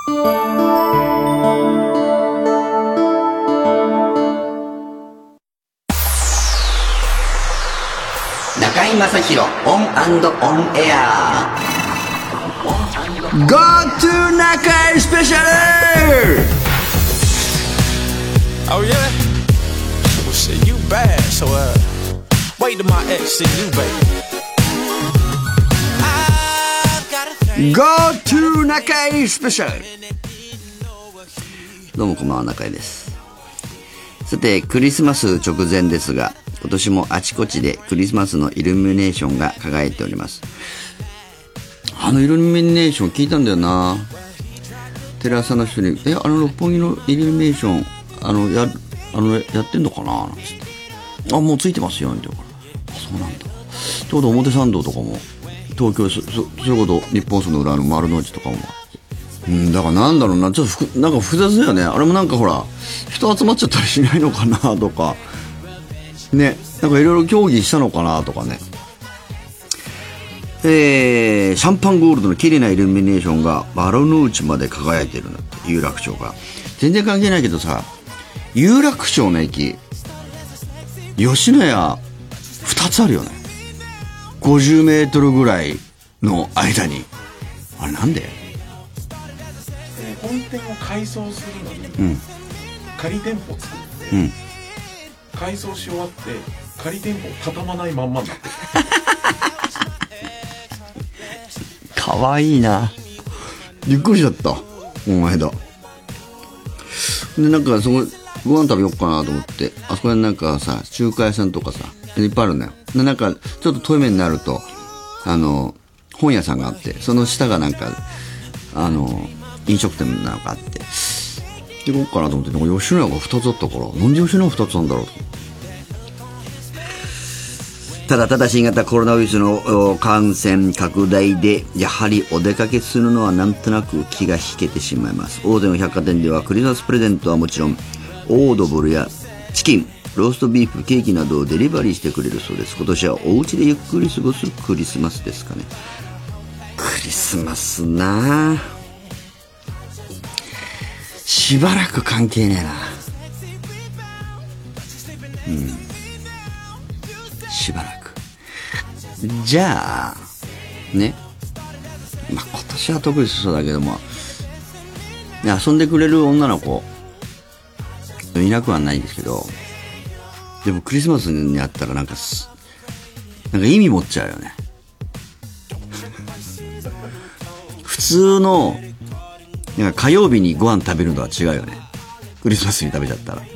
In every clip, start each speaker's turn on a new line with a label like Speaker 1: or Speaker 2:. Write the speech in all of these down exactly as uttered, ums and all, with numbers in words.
Speaker 1: 中居正広オン&オンエア
Speaker 2: Go to 中居スペシャル。
Speaker 3: Oh yeah? Well shit, you bad, so uh wait till my ex see you, baby.
Speaker 2: Go to 中居スペシャル。
Speaker 1: どうもこんばんは、中居です。さて、クリスマス直前ですが、今年もあちこちでクリスマスのイルミネーションが輝いております。あのイルミネーション聞いたんだよな。テレ朝の人に、え、あの六本木のイルミネーション、あの、や、あの、やってんのかななんつって。あ、もうついてますよ、みたいな。あ、そうなんだ。ちょうど表参道とかも、東京、そ、そ、それこそ日本その裏の丸の内とかも。うん、だからなんだろうな、ちょっとふく、なんか複雑だよね。あれもなんかほら、人集まっちゃったりしないのかなとか。ね、なんかいろいろ協議したのかなとかね。えー、シャンパンゴールドの綺麗なイルミネーションが丸の内まで輝いてるんだって、有楽町が。全然関係ないけどさ、有楽町の駅、吉野家ふたつあるよね。ごじゅうメートルぐらいの間に。あれなんで？
Speaker 4: えー、本店を改装するのに、
Speaker 1: うん、
Speaker 4: 仮店舗作って、うん、改装し終わって仮店舗畳まないまんまになってる。
Speaker 1: かわいいな。びっくりしちゃった、お前だ。で、なんかそこご飯食べようかなと思って、あそこになんかさ、中華屋さんとかさいっぱいあるんだよ。で、なんかちょっと遠い目になるとあの本屋さんがあって、その下がなんかあの飲食店なんかあって、で行こうかなと思って、なんか吉野家がふたつあったから、なんで吉野家ふたつなんだろうと。ただただ新型コロナウイルスの感染拡大で、やはりお出かけするのはなんとなく気が引けてしまいます。大手の百貨店ではクリスマスプレゼントはもちろん、オードブルやチキン、ローストビーフ、ケーキなどをデリバリーしてくれるそうです。今年はお家でゆっくり過ごすクリスマスですかね。クリスマスなぁ、しばらく関係ねえな。うん、しばらく。じゃあね、まあ今年は特にそうだけども、遊んでくれる女の子いなくはないんですけど、でもクリスマスにあったらなんかなんか意味持っちゃうよね。普通のなんか火曜日にご飯食べるのは違うよね。クリスマスに食べちゃったら。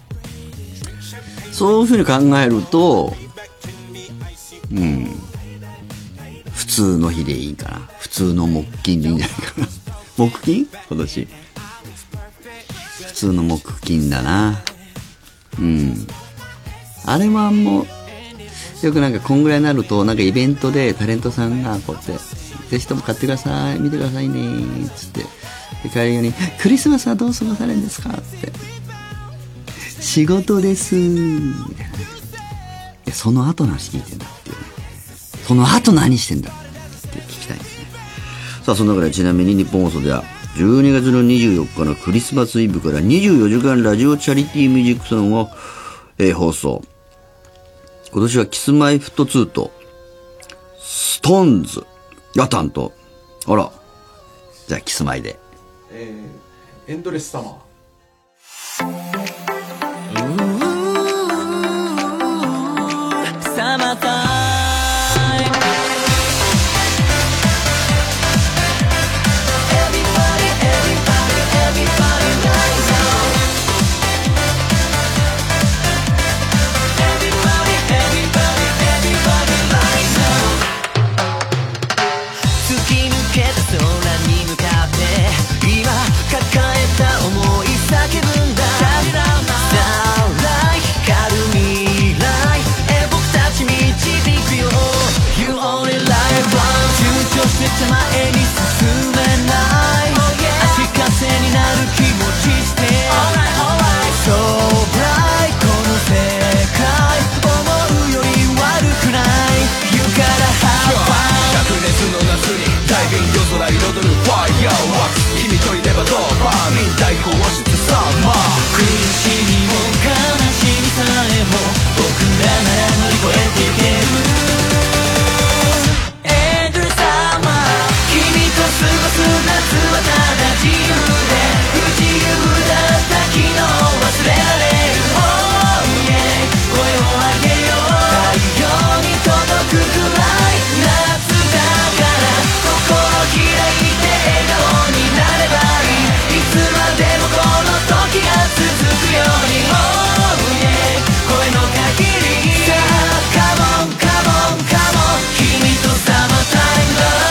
Speaker 1: そういうふうに考えると、うん、普通の日でいいかな。普通の木金でいいんじゃないかな。木金？今年。普通の木金だな。うん。あれはもう、よくなんかこんぐらいになると、なんかイベントでタレントさんがこうやって、ぜひとも買ってください、見てくださいね、つって。で、帰りに、クリスマスはどう過ごされるんですかって。仕事です、みたいな。で、その後の話聞いてんだっていうね。その後何してんだって聞きたいですね。さあ、その中でちなみに日本放送では、じゅうにがつのにじゅうよっかのクリスマスイブからにじゅうよじかんラジオチャリティーミュージックソンを、えー、放送。今年はキスマイフットツーとストーンズが担当。あら。じゃあキスマイで。
Speaker 4: えー、エンドレスサマー。
Speaker 5: サマータイム。突き抜けた空に向かって今抱えた想い解放してさまあ苦しみも悲しみさえも僕らなら乗り越えていけるエンドレスサマー君と過ごす夏はただ自由で不自由だった昨日忘れられる Oh yeah 声を上げよう太陽に届くくらい夏だから心開いて笑顔になればいいいつまでもこの時が続くように Oh yeah 声の限りさあ Come on Come on Come on 君とサマータイムだ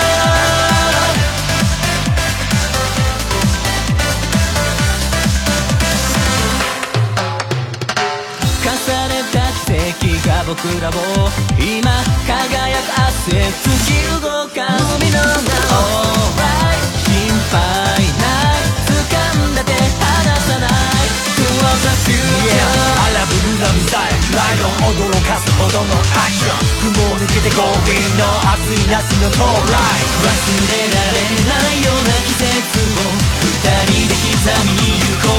Speaker 5: 重ねた奇跡が僕らを今輝く明日へ突き動かす海の名 Alright 心配ない掴んだ手離さない Towards the future 荒ぶる波さえライド驚かすほどのアクション雲を抜けてゴールの熱い夏の到来忘れられないような季節を二人で刻みゆこ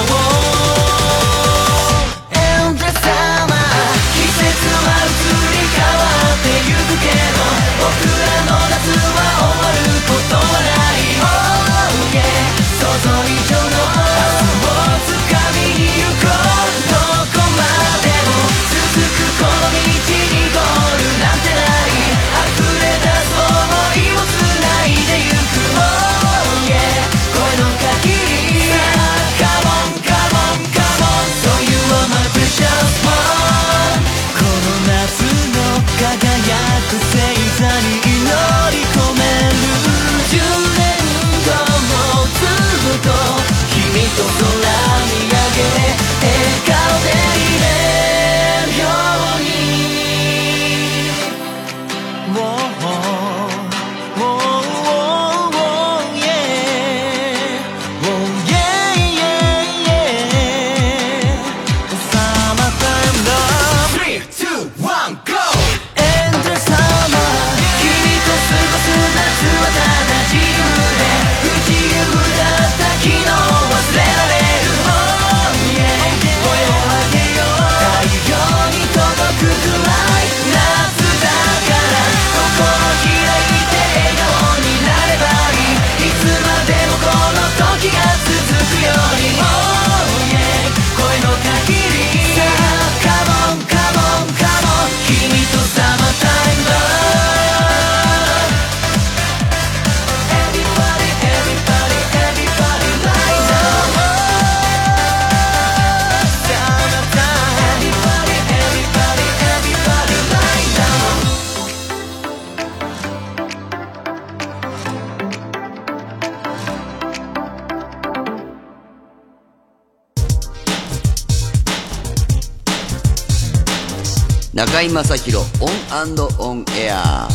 Speaker 5: う And the summer 季節は移り変わってゆくけど僕らの夏は終わることはない Oh yeah 想像以上の明日を掴みに行こうどこまでも続くこの道にゴールなんてない溢れ出す想いを繋いでゆく Oh yeah 声の限り Come on Come on Come on So you are my precious one この夏の輝く星座に祈り込めるじゅうねんごもずっと君と空見上げ笑顔でいれるように Whoa, whoa, whoa, whoa, yeah. Whoa, yeah, yeah, yeah. Summertime love three, two, one, go! Endless summer 君と過ごす夏はただ自由で不自由だった昨日忘れられる Oh yeah 声を上げよう太陽に届くくらい夏だから心開いて笑顔になればいいいつまでもこの時が続くように Oh yeah 声の限りさあ Come on Come on Come on 君とサマータイムだ Everybody Everybody Everybody right now Summer time Everybody Everybody Everybody right now
Speaker 1: 中居正広オン&オンエア。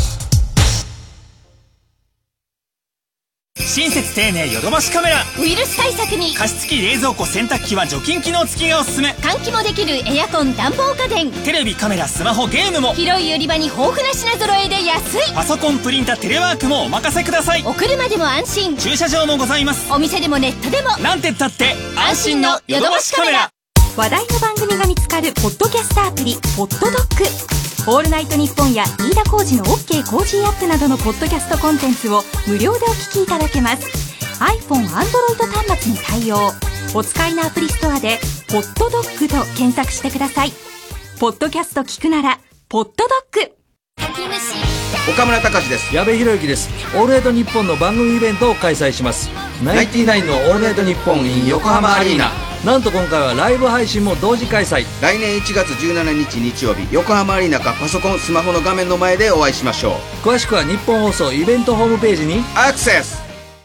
Speaker 6: 親切丁寧ヨドバシカメラ。
Speaker 7: ウイルス対策に
Speaker 6: 加湿器、冷蔵庫、洗濯機は除菌機能付きがおすすめ。
Speaker 7: 換気もできるエアコン、暖房家電、
Speaker 6: テレビ、カメラ、スマホ、ゲームも
Speaker 7: 広い売り場に豊富な品揃えで安い。
Speaker 6: パソコン、プリンター、テレワークもお任せください。
Speaker 7: お車でも安心、
Speaker 6: 駐車場もございます。
Speaker 7: お店でもネットでも
Speaker 6: なんてったって安心のヨドバシカメラ。
Speaker 8: 話題の番組が見つかるポッドキャストアプリポッドドッグ。オールナイトニッポンや飯田浩司の OK コージーアップなどのポッドキャストコンテンツを無料でお聞きいただけます。 iPhone、Android 端末に対応。お使いのアプリストアでポッドドッグと検索してください。ポッドキャスト聞くならポッドドッグ。
Speaker 9: 岡村隆史です。
Speaker 10: 矢部裕之です。オールナイトニッポンの番組イベントを開催します。
Speaker 9: ナインティナインのオールナイトニッポン in 横浜アリーナ。
Speaker 10: なんと今回はライブ配信も同時開催。
Speaker 9: 来年いちがつじゅうしちにち日曜日、横浜アリーナかパソコン、スマホの画面の前でお会いしましょ
Speaker 10: う。詳しくは日本放送イベントホームページに
Speaker 9: アクセス。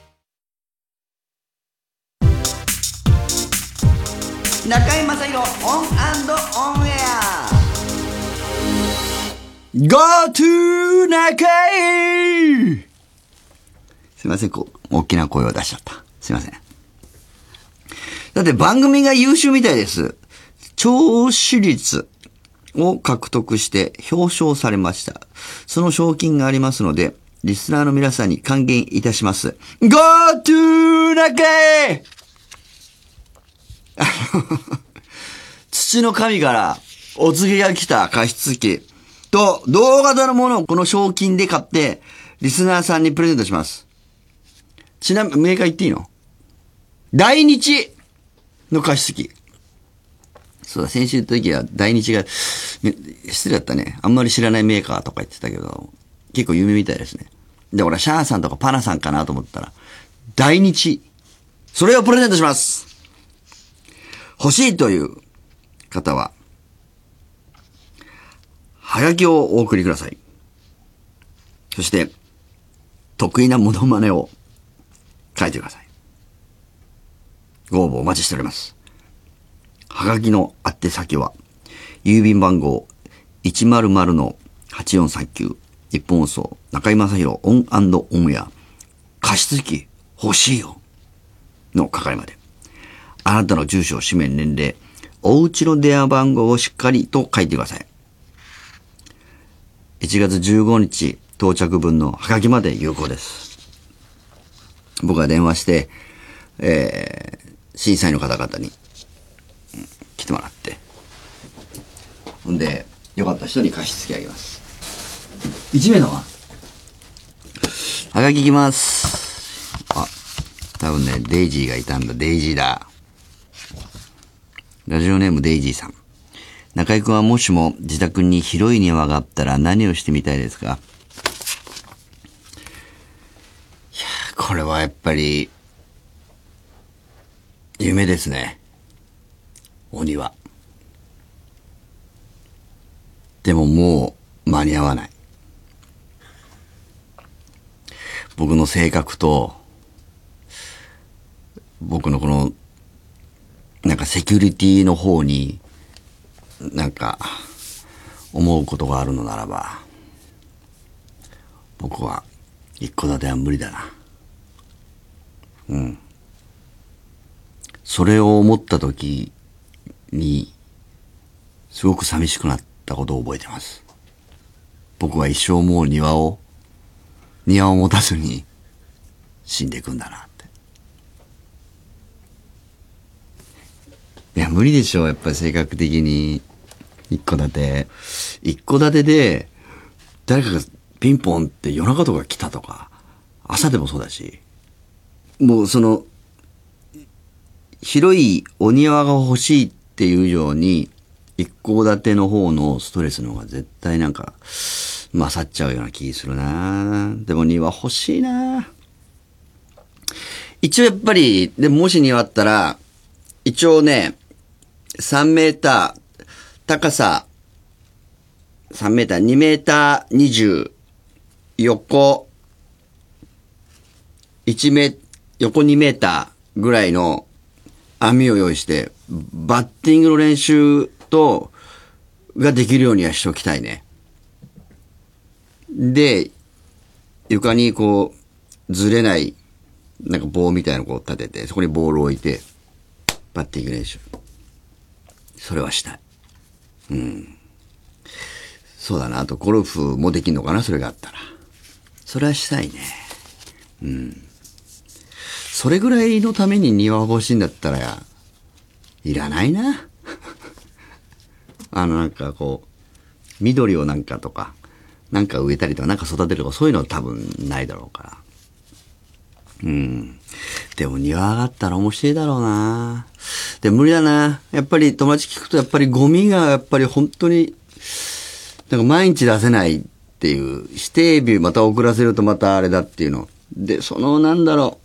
Speaker 1: 中居正広オン&オンエア。 Go to 中居。すいません、こう大きな声を出しちゃった。すいません。だって番組が優秀みたいです。聴取率を獲得して表彰されました。その賞金がありますので、リスナーの皆さんに還元いたします。Go to 中居。 土の神からお告げが来た加湿器と同型のものをこの賞金で買ってリスナーさんにプレゼントします。ちなみにメーカー言っていいの？大日の加湿器。そうだ、先週言った時は大日が、失礼だったね。あんまり知らないメーカーとか言ってたけど、結構有名みたいですね。で、俺はシャーさんとかパナさんかなと思ったら、大日。それをプレゼントします。欲しいという方は、はがきをお送りください。そして、得意なモノマネを書いてください。ご応募お待ちしております。はがきの宛先は、郵便番号 いちまるまるのはちよんさんきゅう、日本放送、中井正広オン&オンエア、加湿器欲しいよの係まで。あなたの住所、氏名、年齢、お家の電話番号をしっかりと書いてください。いちがつじゅうごにち到着分のはがきまで有効です。僕が電話して、えー、審査員の方々に、うん、来てもらって。ほんで、よかった人に加湿器あげます。いちめのははがきいきます。あ、多分ね、デイジーがいたんだ。デイジーだ。ラジオネームデイジーさん。中井くんはもしも自宅に広い庭があったら何をしてみたいですか？いやー、これはやっぱり、夢ですね。お庭。でももう間に合わない。僕の性格と、僕のこの、なんかセキュリティの方に、なんか、思うことがあるのならば、僕は、一戸建ては無理だな。うん。それを思ったときに、すごく寂しくなったことを覚えてます。僕は一生もう庭を、庭を持たずに死んでいくんだなって。いや、無理でしょ、やっぱり性格的に。一戸建て。一戸建てで、誰かがピンポンって夜中とか来たとか、朝でもそうだし、もうその、広いお庭が欲しいっていう以上に、一戸建ての方のストレスの方が絶対なんか、勝っちゃうような気するな。でも庭欲しいな。一応やっぱり、でももし庭あったら、一応ね、さんメーター、高さ、さんメーター、にメーターにじゅう、横、いちメー、横にメーターぐらいの網を用意して、バッティングの練習と、ができるようにはしておきたいね。で、床にこう、ずれない、なんか棒みたいなのをこう立てて、そこにボールを置いて、バッティング練習。それはしたい。うん。そうだな。あと、ゴルフもできんのかな、それがあったら。それはしたいね。うん。それぐらいのために庭欲しいんだったら、いらないな。あの、なんかこう、緑をなんかとか、なんか植えたりとか、なんか育てるとか、そういうのは多分ないだろうから。うん。でも庭があったら面白いだろうな。で、無理だな。やっぱり友達聞くと、やっぱりゴミがやっぱり本当に、なんか毎日出せないっていう、指定日また遅らせるとまたあれだっていうの。で、そのなんだろ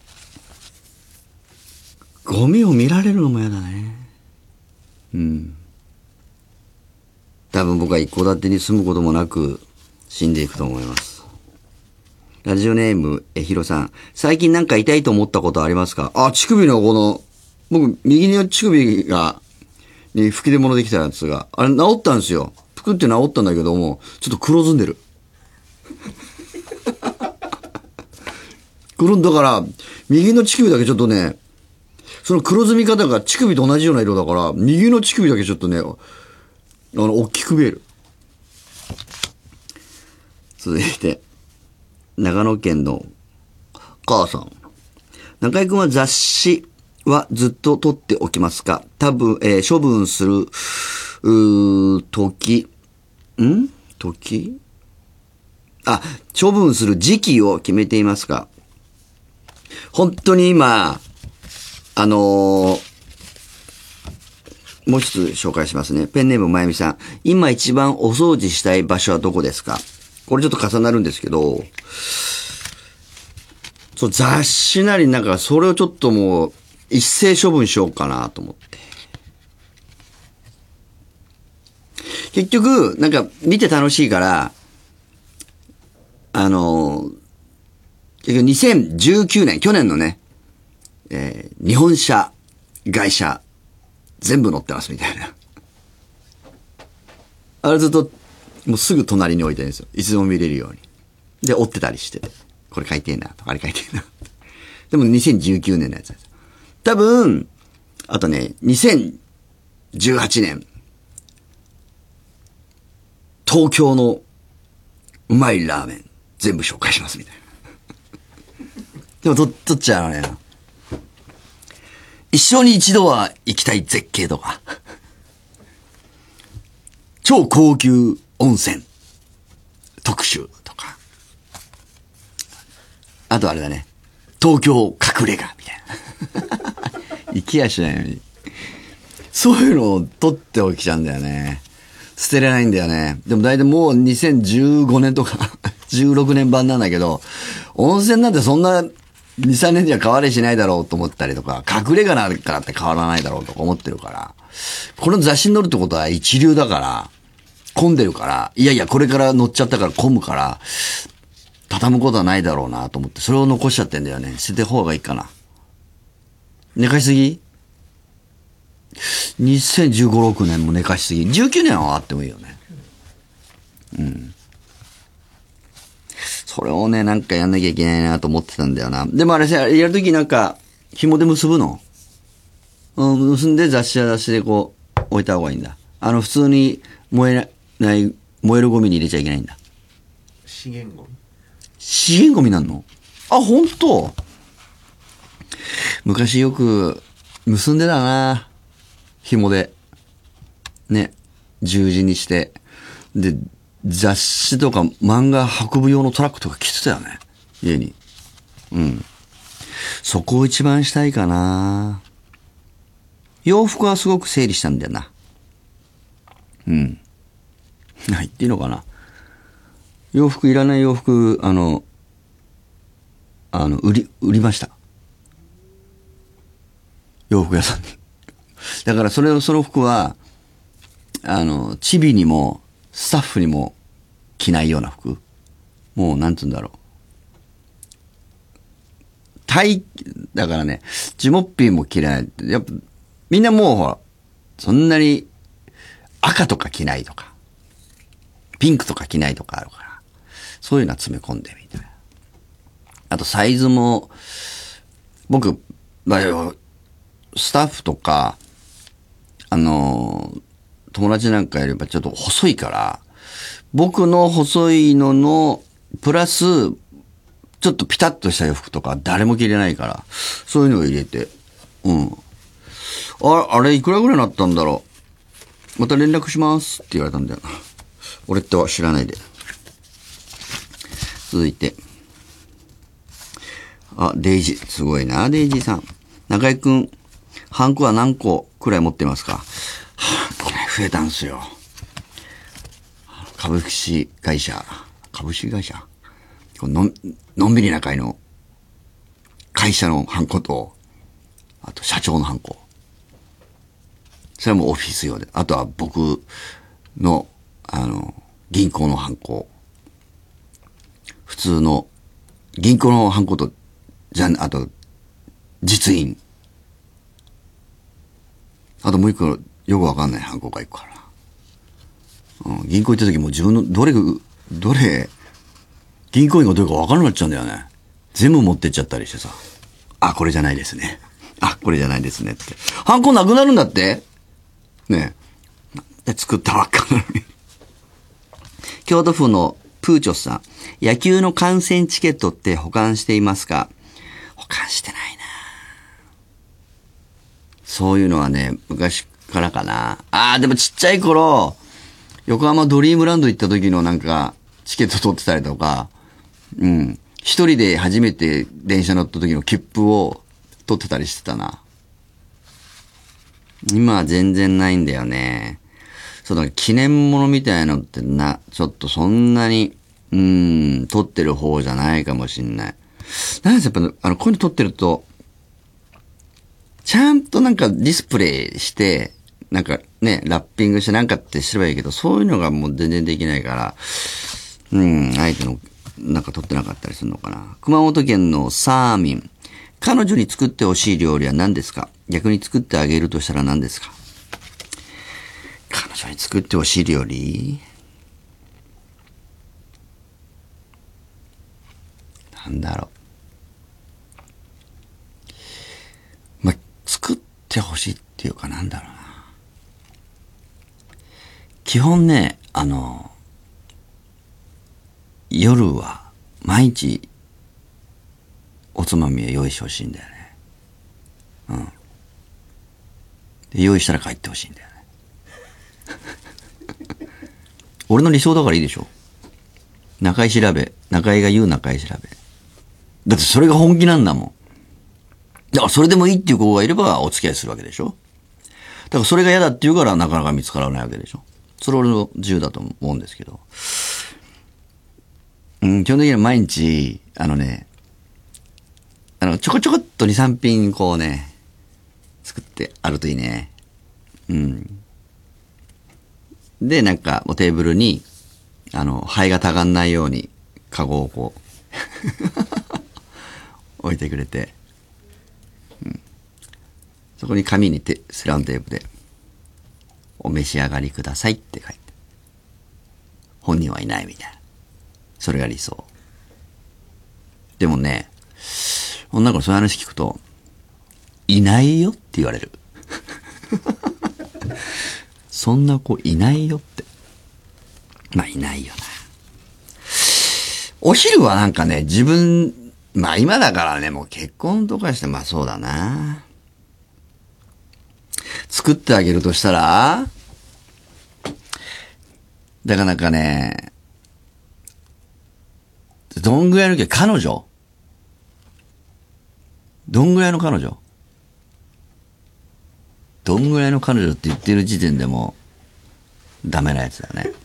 Speaker 1: う。ゴミを見られるのも嫌だね。うん。多分僕は一戸建てに住むこともなく死んでいくと思います。ラジオネーム、えひろさん。最近なんか痛いと思ったことありますか？あ、乳首のこの、僕、右の乳首が、に吹き出物できたやつが、あれ治ったんですよ。ぷくって治ったんだけども、ちょっと黒ずんでる。黒んだから、右の乳首だけちょっとね、その黒ずみ方が乳首と同じような色だから、右の乳首だけちょっとね、あの、大きく見える。続いて、長野県の母さん。中井くんは雑誌、 はずっと取っておきますか？多分、えー、処分する、うー、時、ん時あ、処分する時期を決めていますか？本当に今、あのー、もう一つ紹介しますね。ペンネームまゆみさん。今一番お掃除したい場所はどこですか？これちょっと重なるんですけど、そう、雑誌なりなんかそれをちょっともう一斉処分しようかなと思って。結局、なんか見て楽しいから、あのー、結局にせんじゅうきゅうねん、去年のね、えー、日本車、外車、全部載ってますみたいな。あれずっと、もうすぐ隣に置いてるんですよ。いつでも見れるように。で、追ってたりしてて。これ書いてえなとか、あれ書いてえな。でもにせんじゅうきゅうねんのやつです。多分、あとね、にせんじゅうはちねん、東京のうまいラーメン、全部紹介しますみたいな。でもど、どっちやろうね。一生に一度は行きたい絶景とか。超高級温泉特集とか。あとあれだね。東京隠れ家みたいな。行きやしないのに。そういうのを取っておきちゃうんだよね。捨てれないんだよね。でも大体もうにせんじゅうごねんとかじゅうろくねん版なんだけど、温泉なんてそんなに、さんねんじゃ変わりしないだろうと思ったりとか、隠れ家なんかって変わらないだろうとか思ってるから、この雑誌に載るってことは一流だから、混んでるから、いやいやこれから乗っちゃったから混むから、畳むことはないだろうなと思って、それを残しちゃってんだよね。捨てた方がいいかな。寝かしすぎ ?にせんじゅうご、ろくねんも寝かしすぎ。じゅうきゅうねんはあってもいいよね。うん。それをね、なんかやんなきゃいけないなと思ってたんだよな。でもあれさ、やるときなんか、紐で結ぶの？うん、結んで雑誌は雑誌でこう、置いた方がいいんだ。あの、普通に燃えない、燃えるゴミに入れちゃいけないんだ。
Speaker 4: 資源ゴミ？
Speaker 1: 資源ゴミなんの？あ、ほんと？昔よく、結んでたな。紐で。ね。十字にして。で、雑誌とか漫画運ぶ用のトラックとか来てたよね。家に。うん。そこを一番したいかな。洋服はすごく整理したんだよな。うん。言っていいのかな。洋服いらない洋服、あの、あの、売り、売りました。洋服屋さんに。だからそれを、その服は、あの、チビにも、スタッフにも着ないような服。もう、なんつうんだろう。タイ、だからね、ジモッピーも着れない。やっぱ、みんなもう、ほら、そんなに赤とか着ないとか、ピンクとか着ないとかあるから、そういうのは詰め込んでみたいな。あと、サイズも、僕、まあ、スタッフとか、あの、友達なんかよりばちょっと細いから、僕の細いのの、プラス、ちょっとピタッとした洋服とか誰も着れないから、そういうのを入れて、うん。あ、あれいくらぐらいになったんだろう。また連絡しますって言われたんだよな。俺っては知らないで。続いて。あ、デイジー。すごいな、デイジーさん。中井くん、ハンコは何個くらい持ってますか？はあ、これ増えたんすよ。株式会社、株式会社の, のんびりな会の会社のハンコと、あと社長のハンコ。それはもうオフィス用で。あとは僕の、あの、銀行のハンコ。普通の、銀行のハンコと、じゃ、あと、実印。あともう一個、よくわかんないハンコが一個あるな。うん、銀行行った時も自分の、どれが、どれ、銀行員がどれかわからなくなっちゃうんだよね。全部持ってっちゃったりしてさ。あ、これじゃないですね。あ、これじゃないですねって。ハンコなくなるんだってねえ。なんで作ったばっかなのに。京都府のプーチョスさん。野球の観戦チケットって保管していますか？保管してないな。 そういうのはね、昔からかな。ああ、でもちっちゃい頃、横浜ドリームランド行った時のなんか、チケット取ってたりとか、うん。一人で初めて電車乗った時の切符を取ってたりしてたな。今は全然ないんだよね。そうだ、記念物みたいなのってな、ちょっとそんなに、うーん、撮ってる方じゃないかもしんない。なんせやっぱ、あの、こういうの撮ってると、ちゃんとなんかディスプレイして、なんかね、ラッピングしてなんかってすればいいけど、そういうのがもう全然できないから、うん、相手の、なんか撮ってなかったりするのかな。熊本県のサーミン。彼女に作ってほしい料理は何ですか？逆に作ってあげるとしたら何ですか？彼女に作ってほしい料理？なんだろう。ま、作ってほしいっていうかなんだろうな。基本ね、あの、夜は毎日おつまみを用意してほしいんだよね。うん。で用意したら帰ってほしいんだよね。俺の理想だからいいでしょ。中居調べ。中居が言う中居調べ。だってそれが本気なんだもん。だからそれでもいいっていう子がいればお付き合いするわけでしょ。だからそれが嫌だって言うからなかなか見つからないわけでしょ。それ俺の自由だと思うんですけど。うん、基本的には毎日、あのね、あの、ちょこちょこっとに、さん品こうね、作ってあるといいね。うん。で、なんか、もうテーブルに、あの、灰がたがんないように、カゴをこう、置いてくれて、うん。そこに紙にて、セロンテープで、お召し上がりくださいって書いて。本人はいないみたいな。それが理想。でもね、女の子そういう話聞くと、いないよって言われる。そんな子いないよって。まあいないよな。お昼はなんかね、自分、まあ今だからね、もう結婚とかして、まあそうだな。作ってあげるとしたら、なかなかね、どんぐらいのけ彼女どんぐらいの彼女どんぐらいの彼女って言ってる時点でもダメなやつだよね。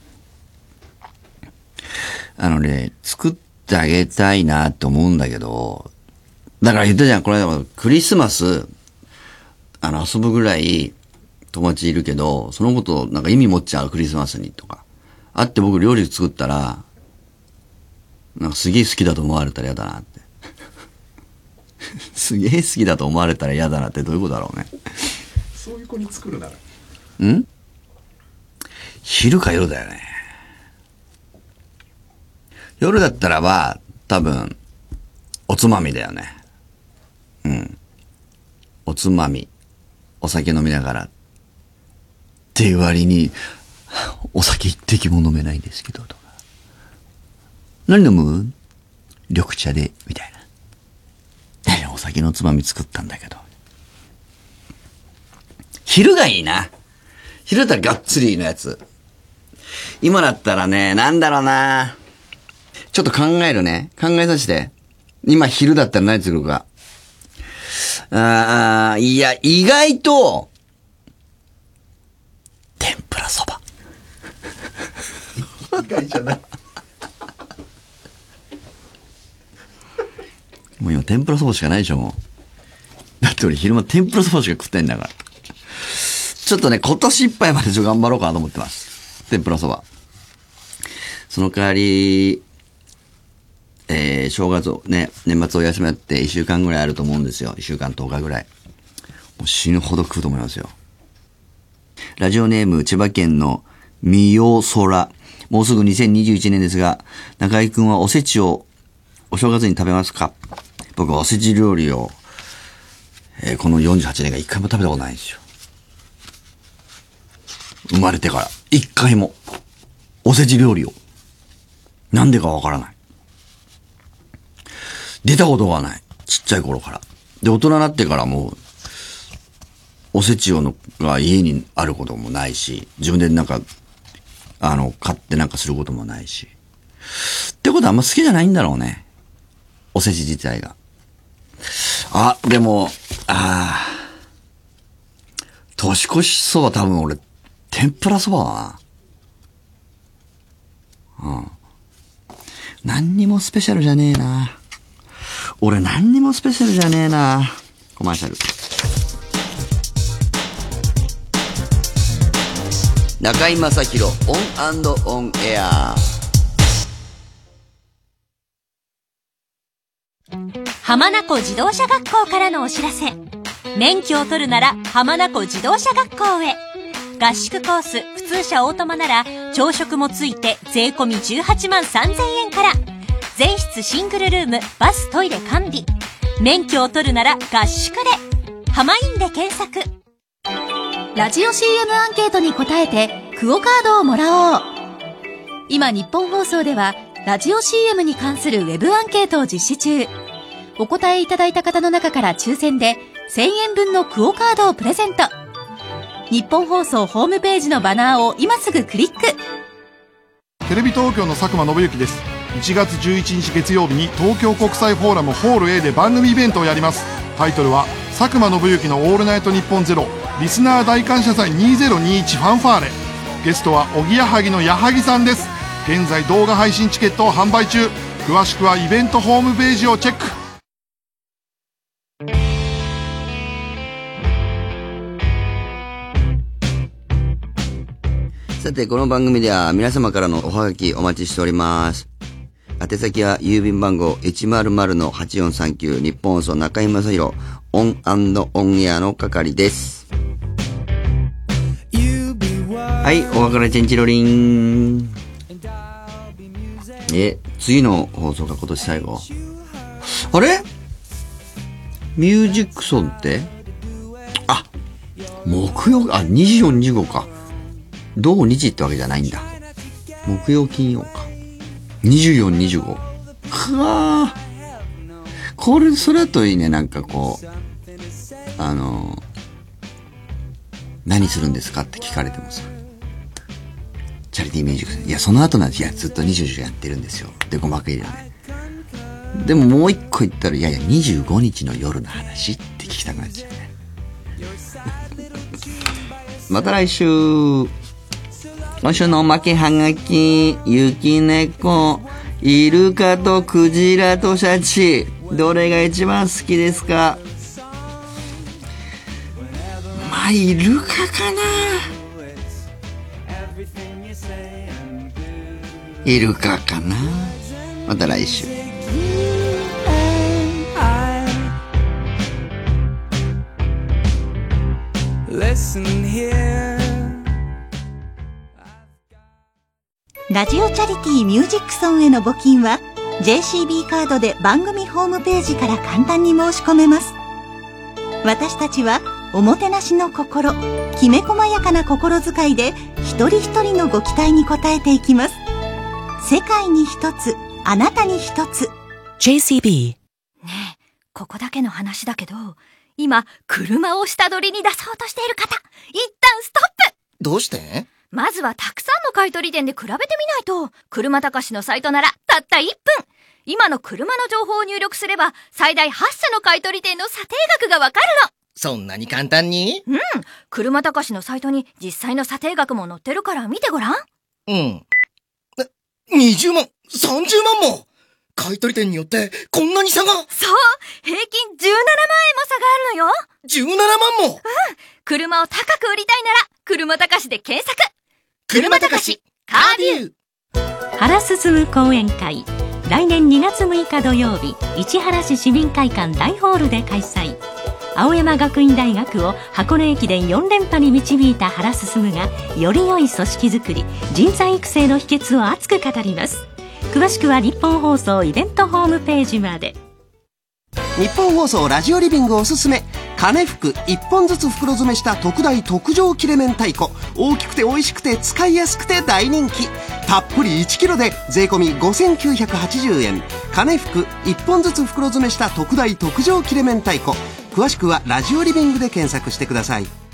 Speaker 1: あのね、作ってあげたいなって思うんだけど、だから言ったじゃん、この間クリスマス、あの遊ぶぐらい友達いるけど、そのことなんか意味持っちゃうクリスマスにとか。あって僕料理作ったら、なんかすげえ好きだと思われたら嫌だなって。すげえ好きだと思われたら嫌だなってどういうことだろうね。
Speaker 4: そういう子に作るなら。
Speaker 1: ん？昼か夜だよね。夜だったらば、多分、おつまみだよね。うん。おつまみ。お酒飲みながら。っていう割に、お酒一滴も飲めないんですけど、とか。何飲む？緑茶で、みたいな。お酒のつまみ作ったんだけど。昼がいいな。昼だったらがっつりのやつ。今だったらね、なんだろうな。ちょっと考えるね。考えさせて。今昼だったら何作るか。あー、いや、意外と、天ぷらそば。
Speaker 4: 意外じゃない。
Speaker 1: もう今天ぷらそばしかないでしょ、もう。だって俺昼間天ぷらそばしか食ってんだから。ちょっとね、今年いっぱいまでちょっと頑張ろうかなと思ってます。天ぷらそば。その代わり、えー、正月ね、年末お休みやっていっしゅうかんぐらいあると思うんですよ。いっしゅうかんとおかぐらい。もう死ぬほど食うと思いますよ。ラジオネーム、千葉県のみよそら。もうすぐにせんにじゅういちねんですが、中井くんはおせちをお正月に食べますか？僕はおせち料理を、えー、このよんじゅうはちねんが一回も食べたことないんですよ。生まれてから。一回も。おせち料理を。なんでかわからない。出たことがない。ちっちゃい頃から。で、大人になってからもう、 おせちをのが家にあることもないし、自分でなんか、あの、買ってなんかすることもないし。ってことはあんま好きじゃないんだろうね。おせち自体が。あ、でも、ああ、年越しそば多分俺、天ぷらそばだな。うん。何にもスペシャルじゃねえな。俺何にもスペシャルじゃねえな。コマーシャル。中居正広オン&オンエア。
Speaker 8: 浜名湖自動車学校からのお知らせ。免許を取るなら浜名湖自動車学校へ。合宿コース普通車オートマなら朝食もついて税込みじゅうはちまんさんぜんえんから。全室シングルルーム、バストイレ完備。免許を取るなら合宿で。浜インで検索。
Speaker 7: ラジオ シーエム アンケートに答えてクオカードをもらおう。今日本放送ではラジオ シーエム に関するウェブアンケートを実施中。お答えいただいた方の中から抽選でせんえんぶんのクオカードをプレゼント。日本放送ホームページのバナーを今すぐクリック。
Speaker 11: テレビ東京の佐久間信之です。いちがつじゅういちにち月曜日に東京国際フォーラムホール A で番組イベントをやります。タイトルは佐久間信之のオールナイトニッポンゼロリスナー大感謝祭にせんにじゅういちファンファーレ。ゲストはおぎやはぎの矢作さんです。現在動画配信チケットを販売中。詳しくはイベントホームページをチェック。
Speaker 1: さて、この番組では皆様からのおはがきお待ちしております。宛先は郵便番号 いちまるまるのはちよんさんきゅう 日本放送中居正広オン&オンエアの係です。はい、お別れチェンチロリン。え、次の放送が今年最後。あれミュージックソンってあ、木曜、あ、にじゅうよん、にじゅうごか。土日ってわけじゃないんだ。木曜金曜か。にじゅうよん、にじゅうご。くわー。これ、それだといいね。なんかこう、あの、何するんですかって聞かれてもさ。チャリティーミュージック。いや、その後なんです。いや、ずっとにじゅうよじやってるんですよ。で、ごまく入れね。でももう一個言ったら、いやいや、にじゅうごにちの夜の話って聞きたくなっちゃうね。また来週。今週のおまけはがき、雪猫、イルカとクジラとシャチ、どれが一番好きですか？まあ、イルカかな。イルカかな。また来週。
Speaker 8: ラジオチャリティーミュージックソンへの募金は ジェーシービー カードで番組ホームページから簡単に申し込めます。私たちはおもてなしの心、きめ細やかな心遣いで一人一人のご期待に応えていきます。世界に一つ、あなたに一つ ジェーシービー。 ねえ、ここだけの話だけど、今車を下取りに出そうとしている方、一旦ストップ。
Speaker 12: どうして？
Speaker 8: まずはたくさんの買い取り店で比べてみないと。車高しのサイトならたったいっぷん。今の車の情報を入力すれば最大はっしゃの買い取り店の査定額がわかるの。
Speaker 12: そんなに簡単に？
Speaker 8: うん。車高しのサイトに実際の査定額も載ってるから見てごらん。
Speaker 12: うん。にじゅうまん、さんじゅうまんも買い取り店によってこんなに差が。
Speaker 8: そう、平均じゅうななまんえんも差があるのよ。
Speaker 12: じゅうななまんも。
Speaker 8: うん。車を高く売りたいなら車高しで検索。
Speaker 12: 車高しカービュ
Speaker 8: ー。原進講演会、来年にがつむいか土曜日、市原市市民会館大ホールで開催。青山学院大学を箱根駅伝よんれんぱに導いた原進が、より良い組織づくり、人材育成の秘訣を熱く語ります。詳しくは日本放送イベントホームページまで。
Speaker 13: 日本放送ラジオリビングおすすめ、金福いっぽんずつ袋詰めした特大特上切れ明太子。大きくて美味しくて使いやすくて大人気。たっぷりいちキロで税込みごせんきゅうひゃくはちじゅうえん。金福いっぽんずつ袋詰めした特大特上切れ明太子。 詳しくはラジオリビングで検索してください。